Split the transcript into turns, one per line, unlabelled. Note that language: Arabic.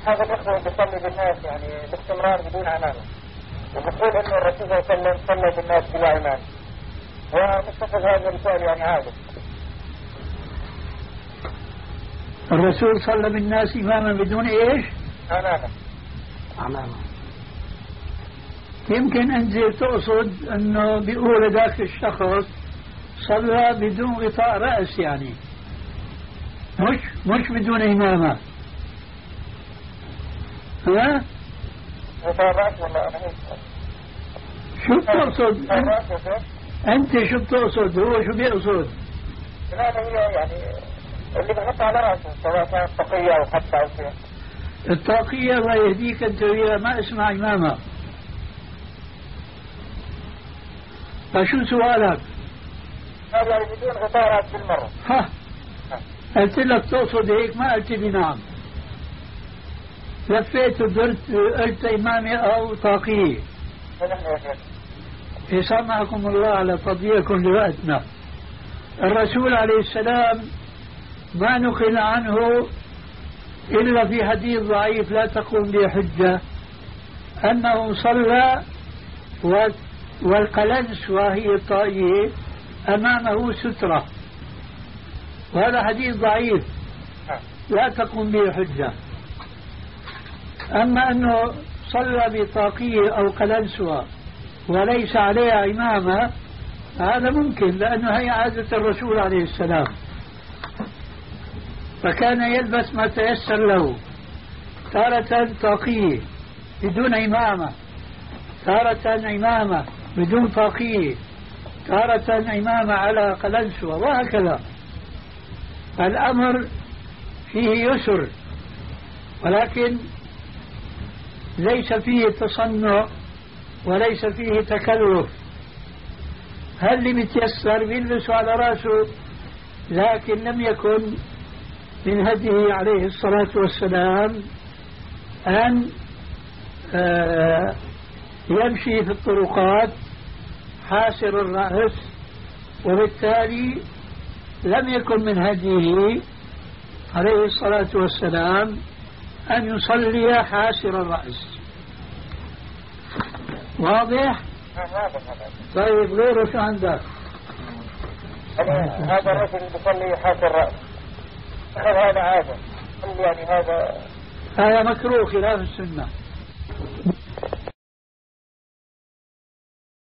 هذا الأخوة بيصلي بالناس يعني باستمرار بدون عمامة، وبقول إنه الرسول صلى الله عليه وسلم صلى بالناس بلا عمامة، ومستفد هذا السؤال يعني عادة.
الرسول صلى بالناس إماما بدون إيش؟
عمامة.
يمكن أنت تقصد أنه بيقول ذاك الشخص صلى بدون غطاء رأس يعني مش بدون إمامة. ها؟
غطاء رأس ولا
شو بتقصد؟ أنت شو بتقصد؟ هو شو بيقصد؟
لا هي يعني اللي بحط على رأسه سواء كانت طاقية أو حتى أو شيء.
الطاقية الله يهديك أنت وياها ما اسمها إمامة. فشو سؤالك؟
يعني بدون غطاء رأس بالمرة.
ها قلت لك تقصد هيك ما قلت لي نعم. لفيت ودرت قلت إمامة أو طاقية. يسامحكم الله على تضييعكم لوقتنا. الرسول عليه السلام ما نقل عنه إلا في حديث ضعيف لا تقوم به حجة أنه صلى والقلنس وهي الطائية أمامه سترة، وهذا حديث ضعيف لا تقوم به حجة. أما أنه صلى بطاقية أو قلنسوة وليس عليها إمامة هذا ممكن، لأنه هي عادة الرسول عليه السلام، فكان يلبس ما تيسر له، تارة طاقية بدون إمامة، تارة إمامة بدون طاقية، تارة إمامة على قلنسوة، وهكذا. الأمر فيه يسر ولكن ليس فيه تصنع وليس فيه تكلف. هل اللي بيتيسر بيلبسه على راسه، لكن لم يكن من هديه عليه الصلاة والسلام أن يمشي في الطرقات حاسر الرأس، وبالتالي لم يكن من هديه عليه الصلاة والسلام أن يصلي حاسر الرأس. واضح؟ طيب غيره شو عندك؟
هذا الرجل يصلي حاسر الرأس هذا عادة يعني هذا
مكروه خلاف السنة.